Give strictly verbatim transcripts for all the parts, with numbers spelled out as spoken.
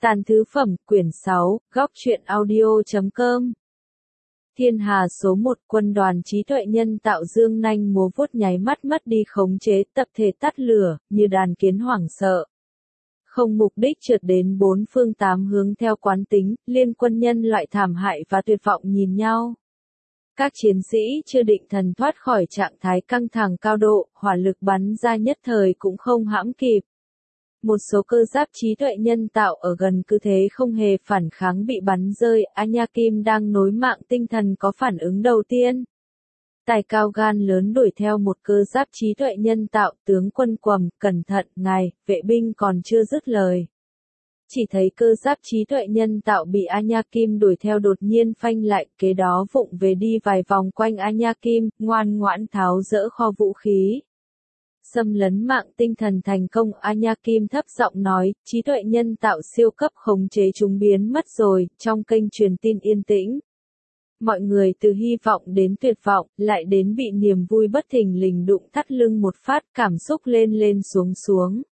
Tàn thứ phẩm, quyển sáu, góc truyện audio chấm com. Thiên Hà số một, quân đoàn trí tuệ nhân tạo dương nanh múa vuốt nháy mắt mất đi khống chế, tập thể tắt lửa, như đàn kiến hoảng sợ. Không mục đích trượt đến bốn phương tám hướng theo quán tính, liên quân nhân loại thảm hại và tuyệt vọng nhìn nhau. Các chiến sĩ chưa định thần thoát khỏi trạng thái căng thẳng cao độ, hỏa lực bắn ra nhất thời cũng không hãm kịp. Một số cơ giáp trí tuệ nhân tạo ở gần cứ thế không hề phản kháng bị bắn rơi, Anya Kim đang nối mạng tinh thần có phản ứng đầu tiên. Tài cao gan lớn đuổi theo một cơ giáp trí tuệ nhân tạo, tướng quân quầm, cẩn thận, ngài, vệ binh còn chưa dứt lời. Chỉ thấy cơ giáp trí tuệ nhân tạo bị Anya Kim đuổi theo đột nhiên phanh lại, kế đó vụng về đi vài vòng quanh Anya Kim, ngoan ngoãn tháo dỡ kho vũ khí. Xâm lấn mạng tinh thần thành công, Anya Kim thấp giọng nói, trí tuệ nhân tạo siêu cấp khống chế chúng biến mất rồi, trong kênh truyền tin yên tĩnh. Mọi người từ hy vọng đến tuyệt vọng, lại đến bị niềm vui bất thình lình đụng thắt lưng một phát, cảm xúc lên lên xuống xuống.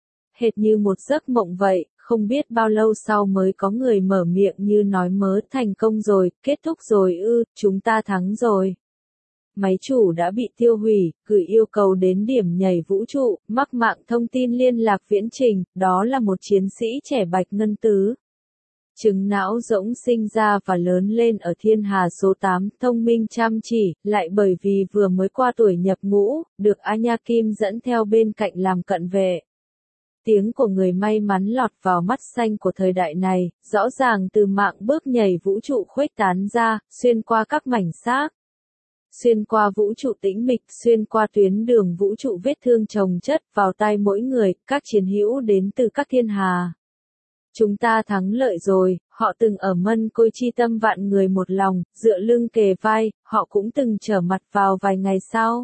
Hệt như một giấc mộng vậy, không biết bao lâu sau mới có người mở miệng như nói mớ, thành công rồi, kết thúc rồi ư, chúng ta thắng rồi. Máy chủ đã bị tiêu hủy, gửi yêu cầu đến điểm nhảy vũ trụ, mắc mạng thông tin liên lạc viễn trình, đó là một chiến sĩ trẻ bạch ngân tứ. Trứng não rỗng sinh ra và lớn lên ở Thiên Hà số tám, thông minh chăm chỉ, lại bởi vì vừa mới qua tuổi nhập ngũ, được Anya Kim dẫn theo bên cạnh làm cận vệ. Tiếng của người may mắn lọt vào mắt xanh của thời đại này, rõ ràng từ mạng bước nhảy vũ trụ khuếch tán ra, xuyên qua các mảnh xác. Xuyên qua vũ trụ tĩnh mịch, xuyên qua tuyến đường vũ trụ vết thương chồng chất vào tai mỗi người, các chiến hữu đến từ các thiên hà. Chúng ta thắng lợi rồi, họ từng ở mân côi chi tâm vạn người một lòng, dựa lưng kề vai, họ cũng từng trở mặt vào vài ngày sau.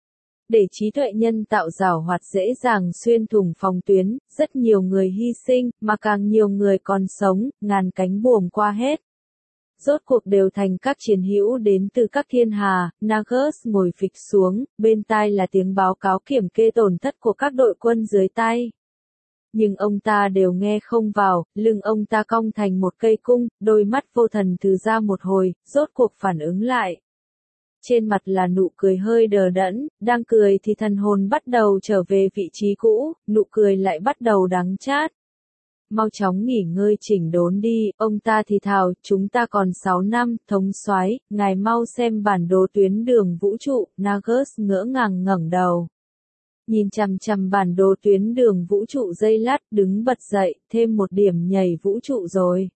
Để trí tuệ nhân tạo giảo hoạt dễ dàng xuyên thủng phòng tuyến, rất nhiều người hy sinh, mà càng nhiều người còn sống, ngàn cánh buồm qua hết. Rốt cuộc đều thành các chiến hữu đến từ các thiên hà, Nagus ngồi phịch xuống, bên tai là tiếng báo cáo kiểm kê tổn thất của các đội quân dưới tay. Nhưng ông ta đều nghe không vào, lưng ông ta cong thành một cây cung, đôi mắt vô thần từ ra một hồi, rốt cuộc phản ứng lại. Trên mặt là nụ cười hơi đờ đẫn, đang cười thì thần hồn bắt đầu trở về vị trí cũ, nụ cười lại bắt đầu đắng chát. Mau chóng nghỉ ngơi chỉnh đốn đi, ông ta thì thào, chúng ta còn sáu năm, thống soái, ngài mau xem bản đồ tuyến đường vũ trụ, Nagus ngỡ ngàng ngẩng đầu. Nhìn chằm chằm bản đồ tuyến đường vũ trụ giây lát, đứng bật dậy, thêm một điểm nhảy vũ trụ rồi.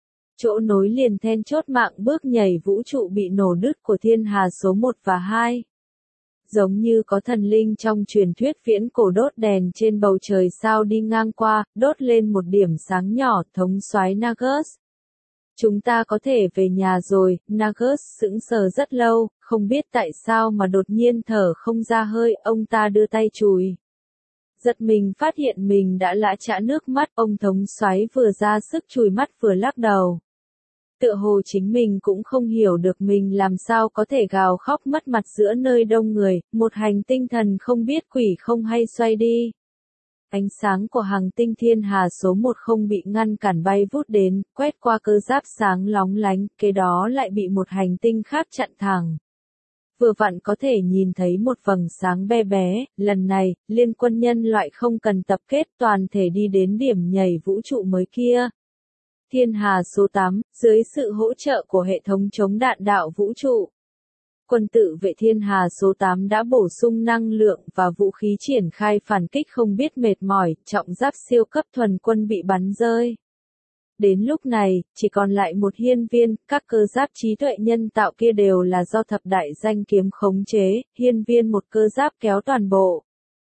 Chỗ nối liền then chốt mạng bước nhảy vũ trụ bị nổ đứt của thiên hà số một và hai. Giống như có thần linh trong truyền thuyết viễn cổ đốt đèn trên bầu trời sao đi ngang qua, đốt lên một điểm sáng nhỏ, thống soái Nagus. Chúng ta có thể về nhà rồi, Nagus sững sờ rất lâu, không biết tại sao mà đột nhiên thở không ra hơi, ông ta đưa tay chùi. Giật mình phát hiện mình đã lã chã nước mắt, ông thống soái vừa ra sức chùi mắt vừa lắc đầu. Tựa hồ chính mình cũng không hiểu được mình làm sao có thể gào khóc mất mặt giữa nơi đông người, một hành tinh thần không biết quỷ không hay xoay đi. Ánh sáng của hành tinh thiên hà số một không bị ngăn cản bay vút đến, quét qua cơ giáp sáng lóng lánh, kế đó lại bị một hành tinh khác chặn thẳng. Vừa vặn có thể nhìn thấy một vầng sáng bé bé, lần này, liên quân nhân loại không cần tập kết toàn thể đi đến điểm nhảy vũ trụ mới kia. Thiên Hà số tám, dưới sự hỗ trợ của hệ thống chống đạn đạo vũ trụ. Quân tự vệ Thiên Hà số tám đã bổ sung năng lượng và vũ khí triển khai phản kích không biết mệt mỏi, trọng giáp siêu cấp thuần quân bị bắn rơi. Đến lúc này, chỉ còn lại một hiên viên, các cơ giáp trí tuệ nhân tạo kia đều là do thập đại danh kiếm khống chế, hiên viên một cơ giáp kéo toàn bộ.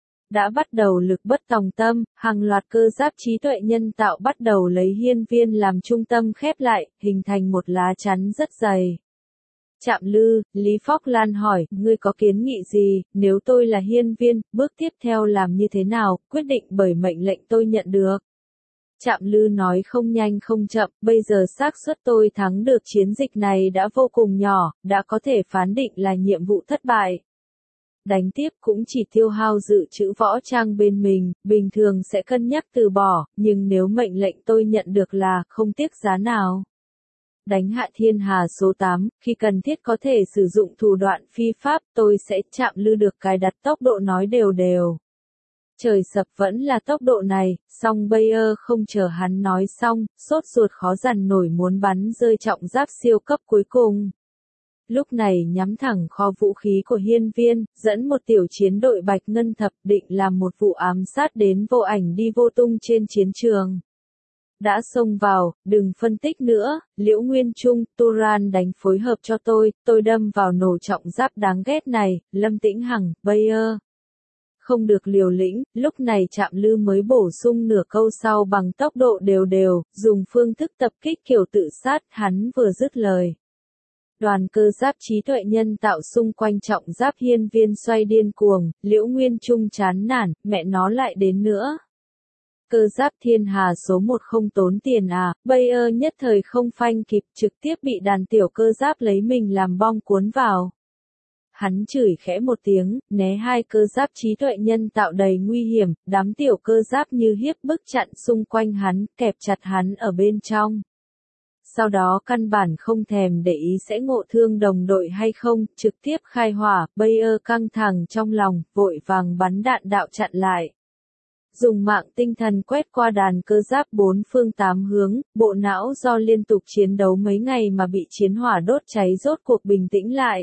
Đã bắt đầu lực bất tòng tâm, hàng loạt cơ giáp trí tuệ nhân tạo bắt đầu lấy hiên viên làm trung tâm khép lại, hình thành một lá chắn rất dày. Trạm Lư, Lý Phóc Lan hỏi, ngươi có kiến nghị gì, nếu tôi là hiên viên, bước tiếp theo làm như thế nào, quyết định bởi mệnh lệnh tôi nhận được. Trạm Lư nói không nhanh không chậm, bây giờ xác suất tôi thắng được chiến dịch này đã vô cùng nhỏ, đã có thể phán định là nhiệm vụ thất bại. Đánh tiếp cũng chỉ tiêu hao dự trữ võ trang bên mình, bình thường sẽ cân nhắc từ bỏ, nhưng nếu mệnh lệnh tôi nhận được là không tiếc giá nào. Đánh hạ thiên hà số tám, khi cần thiết có thể sử dụng thủ đoạn phi pháp, tôi sẽ chạm lư được cài đặt tốc độ nói đều đều. Trời sập vẫn là tốc độ này, song Bayer không chờ hắn nói xong, sốt ruột khó dằn nổi muốn bắn rơi trọng giáp siêu cấp cuối cùng. Lúc này nhắm thẳng kho vũ khí của hiên viên, dẫn một tiểu chiến đội bạch ngân thập định làm một vụ ám sát đến vô ảnh đi vô tung trên chiến trường. Đã xông vào, đừng phân tích nữa, Liễu Nguyên Trung, Turan đánh phối hợp cho tôi, tôi đâm vào nổ trọng giáp đáng ghét này, Lâm Tĩnh Hằng, Bayer. Không được liều lĩnh, lúc này Trạm Lư mới bổ sung nửa câu sau bằng tốc độ đều đều, dùng phương thức tập kích kiểu tự sát, hắn vừa dứt lời. Đoàn cơ giáp trí tuệ nhân tạo xung quanh trọng giáp hiên viên xoay điên cuồng, Liễu Nguyên Trung chán nản, mẹ nó lại đến nữa. Cơ giáp thiên hà số một không tốn tiền à, Bayer nhất thời không phanh kịp trực tiếp bị đàn tiểu cơ giáp lấy mình làm bom cuốn vào. Hắn chửi khẽ một tiếng, né hai cơ giáp trí tuệ nhân tạo đầy nguy hiểm, đám tiểu cơ giáp như hiếp bức chặn xung quanh hắn, kẹp chặt hắn ở bên trong. Sau đó căn bản không thèm để ý sẽ ngộ thương đồng đội hay không, trực tiếp khai hỏa, Bayer căng thẳng trong lòng, vội vàng bắn đạn đạo chặn lại. Dùng mạng tinh thần quét qua đàn cơ giáp bốn phương tám hướng, bộ não do liên tục chiến đấu mấy ngày mà bị chiến hỏa đốt cháy rốt cuộc bình tĩnh lại.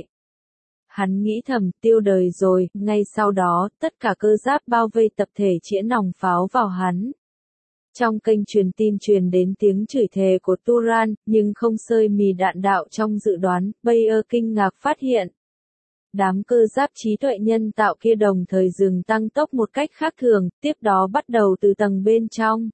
Hắn nghĩ thầm, tiêu đời rồi, ngay sau đó, tất cả cơ giáp bao vây tập thể chĩa nòng pháo vào hắn. Trong kênh truyền tin truyền đến tiếng chửi thề của Turan, nhưng không sơi mì đạn đạo trong dự đoán, Bayer kinh ngạc phát hiện. Đám cơ giáp trí tuệ nhân tạo kia đồng thời dừng tăng tốc một cách khác thường, tiếp đó bắt đầu từ tầng bên trong.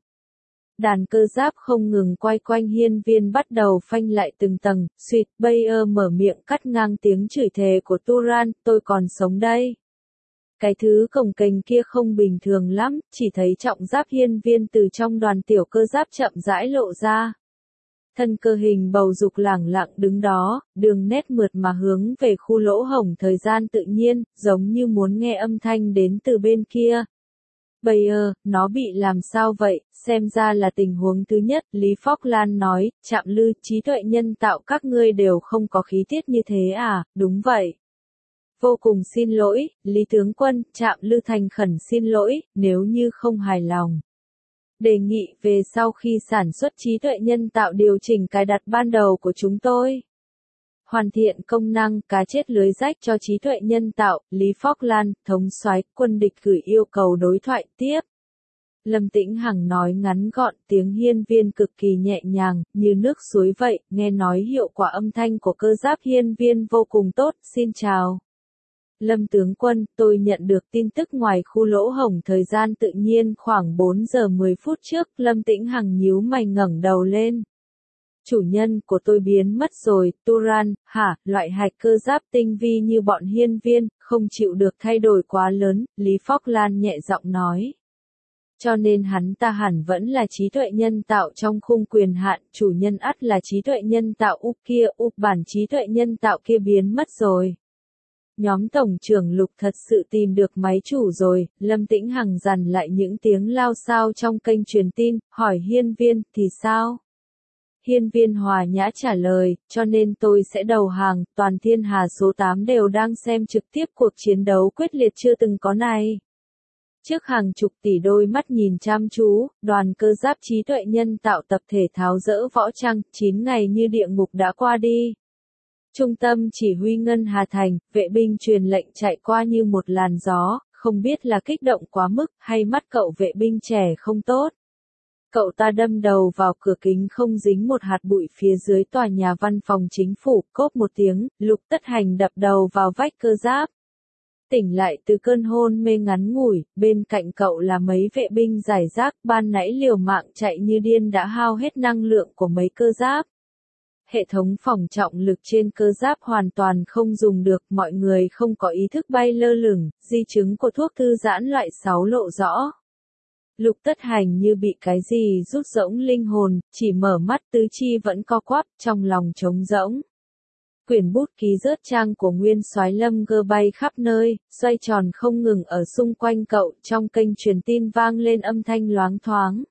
Đàn cơ giáp không ngừng quay quanh hiên viên bắt đầu phanh lại từng tầng, suýt, Bayer mở miệng cắt ngang tiếng chửi thề của Turan, tôi còn sống đây. Cái thứ cồng kềnh kia không bình thường lắm, chỉ thấy trọng giáp hiên viên từ trong đoàn tiểu cơ giáp chậm rãi lộ ra. Thân cơ hình bầu dục lẳng lặng đứng đó, đường nét mượt mà hướng về khu lỗ hổng thời gian tự nhiên, giống như muốn nghe âm thanh đến từ bên kia. Bayer, nó bị làm sao vậy, xem ra là tình huống thứ nhất, Lý Phóc Lan nói, Trạm Lư, trí tuệ nhân tạo các ngươi đều không có khí tiết như thế à, đúng vậy. Vô cùng xin lỗi, Lý Tướng Quân, Trạm Lư thành khẩn xin lỗi, nếu như không hài lòng. Đề nghị về sau khi sản xuất trí tuệ nhân tạo điều chỉnh cài đặt ban đầu của chúng tôi. Hoàn thiện công năng cá chết lưới rách cho trí tuệ nhân tạo, Lý Phóc Lan, thống soái quân địch gửi yêu cầu đối thoại tiếp. Lâm Tĩnh Hằng nói ngắn gọn, tiếng hiên viên cực kỳ nhẹ nhàng, như nước suối vậy, nghe nói hiệu quả âm thanh của cơ giáp hiên viên vô cùng tốt, xin chào. Lâm tướng quân, tôi nhận được tin tức ngoài khu lỗ hổng thời gian tự nhiên khoảng bốn giờ mười phút trước, Lâm Tĩnh Hằng nhíu mày ngẩng đầu lên. Chủ nhân của tôi biến mất rồi, Turan, hả, loại hạch cơ giáp tinh vi như bọn hiên viên, không chịu được thay đổi quá lớn, Lý Phóc Lan nhẹ giọng nói. Cho nên hắn ta hẳn vẫn là trí tuệ nhân tạo trong khung quyền hạn, chủ nhân ắt là trí tuệ nhân tạo úp kia, úp bản trí tuệ nhân tạo kia biến mất rồi. Nhóm tổng trưởng Lục thật sự tìm được máy chủ rồi, Lâm Tĩnh Hằng dằn lại những tiếng lao xao trong kênh truyền tin, hỏi hiên viên, thì sao? Hiên viên hòa nhã trả lời, cho nên tôi sẽ đầu hàng, toàn thiên hà số tám đều đang xem trực tiếp cuộc chiến đấu quyết liệt chưa từng có này. Trước hàng chục tỷ đôi mắt nhìn chăm chú, đoàn cơ giáp trí tuệ nhân tạo tập thể tháo dỡ võ trang, chín ngày như địa ngục đã qua đi. Trung tâm chỉ huy Ngân Hà Thành, vệ binh truyền lệnh chạy qua như một làn gió, không biết là kích động quá mức, hay mắt cậu vệ binh trẻ không tốt. Cậu ta đâm đầu vào cửa kính không dính một hạt bụi phía dưới tòa nhà văn phòng chính phủ, cốp một tiếng, Lục Tất Hành đập đầu vào vách cơ giáp. Tỉnh lại từ cơn hôn mê ngắn ngủi, bên cạnh cậu là mấy vệ binh giải rác, ban nãy liều mạng chạy như điên đã hao hết năng lượng của mấy cơ giáp. Hệ thống phòng trọng lực trên cơ giáp hoàn toàn không dùng được, mọi người không có ý thức bay lơ lửng, di chứng của thuốc thư giãn loại sáu lộ rõ. Lục Tất Hành như bị cái gì rút rỗng linh hồn, chỉ mở mắt tứ chi vẫn co quắp, trong lòng trống rỗng. Quyển bút ký rớt trang của Nguyên Soái Lâm Gơ bay khắp nơi, xoay tròn không ngừng ở xung quanh cậu, trong kênh truyền tin vang lên âm thanh loáng thoáng.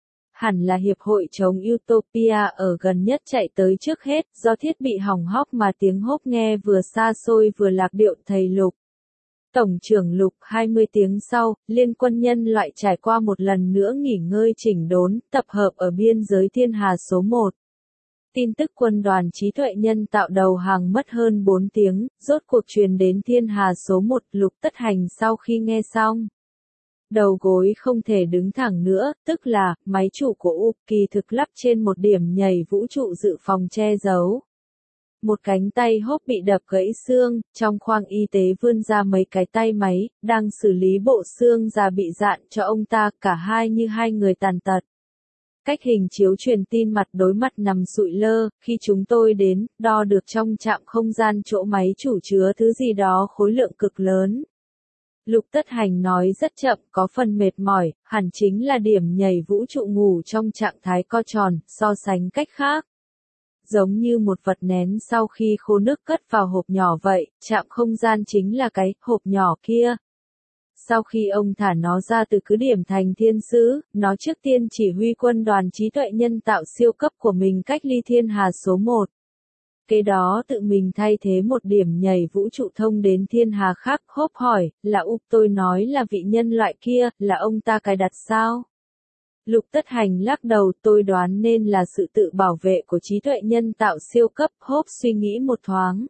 Hẳn là hiệp hội chống Utopia ở gần nhất chạy tới trước hết, do thiết bị hỏng hóc mà tiếng hốp nghe vừa xa xôi vừa lạc điệu. Thầy Lục. Tổng trưởng Lục. Hai mươi tiếng sau, Liên quân nhân loại trải qua một lần nữa nghỉ ngơi chỉnh đốn, tập hợp ở biên giới Thiên Hà số một. Tin tức quân đoàn trí tuệ nhân tạo đầu hàng mất hơn bốn tiếng, rốt cuộc truyền đến Thiên Hà số một. Lục Tất Hành sau khi nghe xong, đầu gối không thể đứng thẳng nữa, tức là, máy chủ của U kỳ thực lắp trên một điểm nhảy vũ trụ dự phòng che giấu. Một cánh tay hốp bị đập gãy xương, trong khoang y tế vươn ra mấy cái tay máy, đang xử lý bộ xương già bị dạn cho ông ta, cả hai như hai người tàn tật. Cách hình chiếu truyền tin mặt đối mặt nằm sụi lơ, khi chúng tôi đến, đo được trong trạm không gian chỗ máy chủ chứa thứ gì đó khối lượng cực lớn. Lục Tất Hành nói rất chậm, có phần mệt mỏi, hẳn chính là điểm nhảy vũ trụ ngủ trong trạng thái co tròn, so sánh cách khác. Giống như một vật nén sau khi khô nước cất vào hộp nhỏ vậy, trạm không gian chính là cái hộp nhỏ kia. Sau khi ông thả nó ra từ cứ điểm thành thiên sứ, nó trước tiên chỉ huy quân đoàn trí tuệ nhân tạo siêu cấp của mình cách ly Thiên Hà số một. Kế đó tự mình thay thế một điểm nhảy vũ trụ thông đến Thiên Hà khác. Hốp hỏi, là Úp tôi nói là vị nhân loại kia, là ông ta cài đặt sao? Lục Tất Hành lắc đầu, tôi đoán nên là sự tự bảo vệ của trí tuệ nhân tạo siêu cấp. Hốp suy nghĩ một thoáng.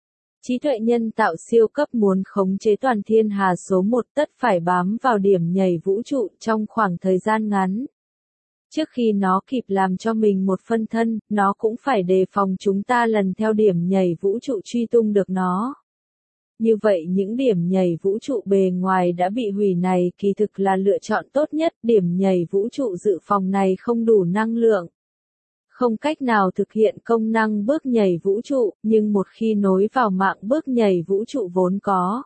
Trí tuệ nhân tạo siêu cấp muốn khống chế toàn Thiên Hà số một tất phải bám vào điểm nhảy vũ trụ trong khoảng thời gian ngắn. Trước khi nó kịp làm cho mình một phân thân, nó cũng phải đề phòng chúng ta lần theo điểm nhảy vũ trụ truy tung được nó. Như vậy những điểm nhảy vũ trụ bề ngoài đã bị hủy này kỳ thực là lựa chọn tốt nhất. Điểm nhảy vũ trụ dự phòng này không đủ năng lượng, không cách nào thực hiện công năng bước nhảy vũ trụ, nhưng một khi nối vào mạng bước nhảy vũ trụ vốn có,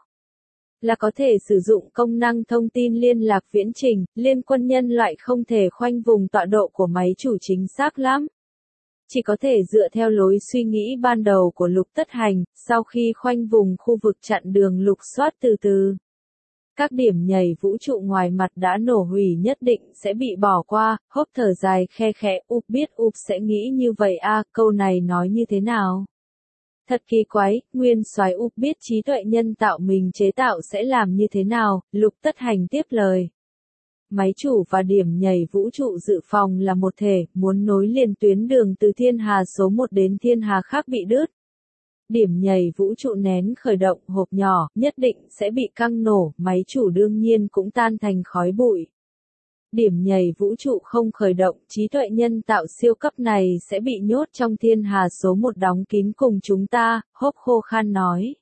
là có thể sử dụng công năng thông tin liên lạc viễn trình. Liên quân nhân loại không thể khoanh vùng tọa độ của máy chủ chính xác lắm. Chỉ có thể dựa theo lối suy nghĩ ban đầu của Lục Tất Hành, sau khi khoanh vùng khu vực chặn đường lục soát từ từ. Các điểm nhảy vũ trụ ngoài mặt đã nổ hủy nhất định sẽ bị bỏ qua. Hốp thở dài khe khẽ, Úp biết Úp sẽ nghĩ như vậy à, câu này nói như thế nào? Thật kỳ quái, Nguyên Soái Úp biết trí tuệ nhân tạo mình chế tạo sẽ làm như thế nào? Lục Tất Hành tiếp lời. Máy chủ và điểm nhảy vũ trụ dự phòng là một thể, muốn nối liền tuyến đường từ Thiên Hà số một đến Thiên Hà khác bị đứt. Điểm nhảy vũ trụ nén khởi động hộp nhỏ, nhất định sẽ bị căng nổ, máy chủ đương nhiên cũng tan thành khói bụi. Điểm nhảy vũ trụ không khởi động, trí tuệ nhân tạo siêu cấp này sẽ bị nhốt trong Thiên Hà số một đóng kín cùng chúng ta, Hốp khô khan nói.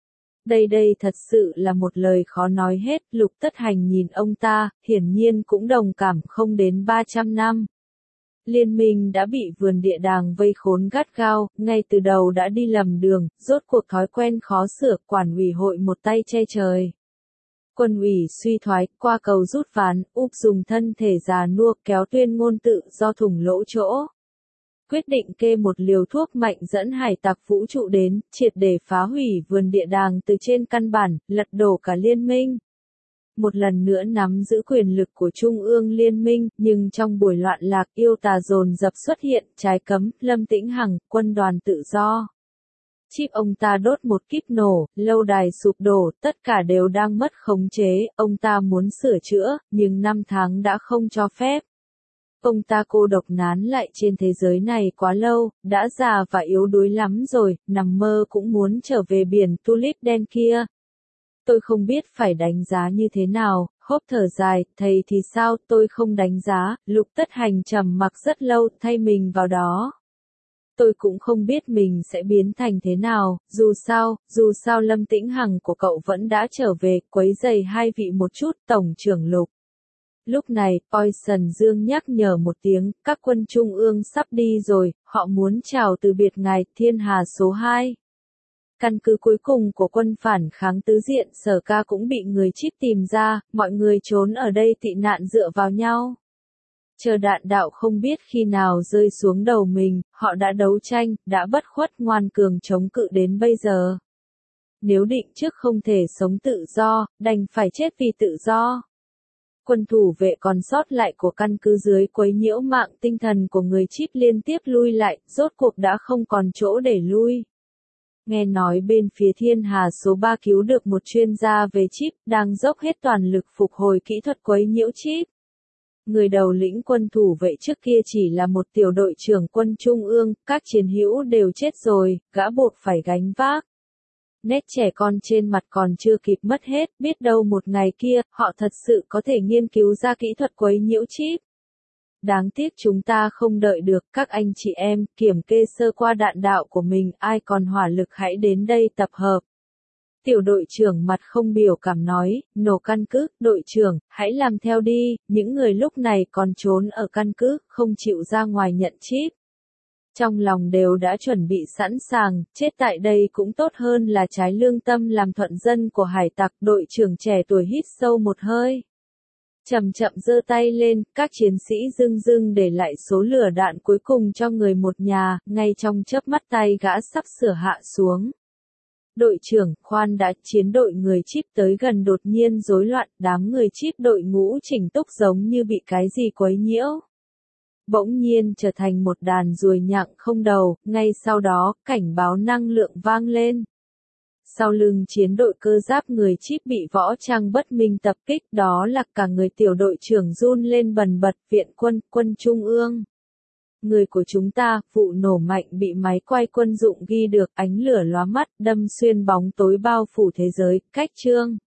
Đây đây thật sự là một lời khó nói hết. Lục Tất Hành nhìn ông ta, hiển nhiên cũng đồng cảm. Không đến ba trăm năm. Liên minh đã bị vườn địa đàng vây khốn gắt gao, ngay từ đầu đã đi lầm đường, rốt cuộc thói quen khó sửa, quản ủy hội một tay che trời. Quân ủy suy thoái, qua cầu rút ván, Úp dùng thân thể già nua kéo tuyên ngôn tự do thủng lỗ chỗ. Quyết định kê một liều thuốc mạnh dẫn hải tặc vũ trụ đến, triệt để phá hủy vườn địa đàng từ trên căn bản, lật đổ cả liên minh. Một lần nữa nắm giữ quyền lực của Trung ương Liên minh, nhưng trong buổi loạn lạc yêu tà dồn dập xuất hiện, trái cấm, Lâm Tĩnh Hằng, quân đoàn tự do. Chip ông ta đốt một kíp nổ, lâu đài sụp đổ, tất cả đều đang mất khống chế, ông ta muốn sửa chữa, nhưng năm tháng đã không cho phép. Ông ta cô độc nán lại trên thế giới này quá lâu, đã già và yếu đuối lắm rồi, nằm mơ cũng muốn trở về biển tulip đen kia. Tôi không biết phải đánh giá như thế nào. Hốp thở dài, thầy thì sao, tôi không đánh giá. Lục Tất Hành trầm mặc rất lâu, thay mình vào đó. Tôi cũng không biết mình sẽ biến thành thế nào, dù sao, dù sao Lâm Tĩnh Hằng của cậu vẫn đã trở về, quấy rầy hai vị một chút, Tổng trưởng Lục. Lúc này, Poison Dương nhắc nhở một tiếng, các quân trung ương sắp đi rồi, họ muốn chào từ biệt ngài, Thiên Hà số hai. Căn cứ cuối cùng của quân phản kháng tứ diện Sở Ca cũng bị người chip tìm ra, mọi người trốn ở đây tị nạn dựa vào nhau. Chờ đạn đạo không biết khi nào rơi xuống đầu mình, họ đã đấu tranh, đã bất khuất ngoan cường chống cự đến bây giờ. Nếu định trước không thể sống tự do, đành phải chết vì tự do. Quân thủ vệ còn sót lại của căn cứ dưới quấy nhiễu mạng tinh thần của người Chip liên tiếp lui lại, rốt cuộc đã không còn chỗ để lui. Nghe nói bên phía Thiên Hà số ba cứu được một chuyên gia về Chip, đang dốc hết toàn lực phục hồi kỹ thuật quấy nhiễu Chip. Người đầu lĩnh quân thủ vệ trước kia chỉ là một tiểu đội trưởng quân trung ương, các chiến hữu đều chết rồi, gã buộc phải gánh vác. Nét trẻ con trên mặt còn chưa kịp mất hết, biết đâu một ngày kia, họ thật sự có thể nghiên cứu ra kỹ thuật quấy nhiễu Chip. Đáng tiếc chúng ta không đợi được, các anh chị em, kiểm kê sơ qua đạn đạo của mình, ai còn hỏa lực hãy đến đây tập hợp. Tiểu đội trưởng mặt không biểu cảm nói, nổ căn cứ, đội trưởng, hãy làm theo đi, những người lúc này còn trốn ở căn cứ, không chịu ra ngoài nhận Chip. Trong lòng đều đã chuẩn bị sẵn sàng, chết tại đây cũng tốt hơn là trái lương tâm làm thuận dân của hải tặc. Đội trưởng trẻ tuổi hít sâu một hơi. Chậm chậm giơ tay lên, các chiến sĩ dưng dưng để lại số lửa đạn cuối cùng cho người một nhà, ngay trong chớp mắt tay gã sắp sửa hạ xuống. Đội trưởng, khoan đã, chiến đội người Chip tới gần đột nhiên rối loạn, đám người Chip đội ngũ chỉnh túc giống như bị cái gì quấy nhiễu. Bỗng nhiên trở thành một đàn ruồi nhặng không đầu, ngay sau đó, cảnh báo năng lượng vang lên. Sau lưng chiến đội cơ giáp người Chip bị võ trang bất minh tập kích, đó là cả người tiểu đội trưởng run lên bần bật, viện quân, quân trung ương. Người của chúng ta, vụ nổ mạnh bị máy quay quân dụng ghi được, ánh lửa lóa mắt, đâm xuyên bóng tối bao phủ thế giới, cách chương.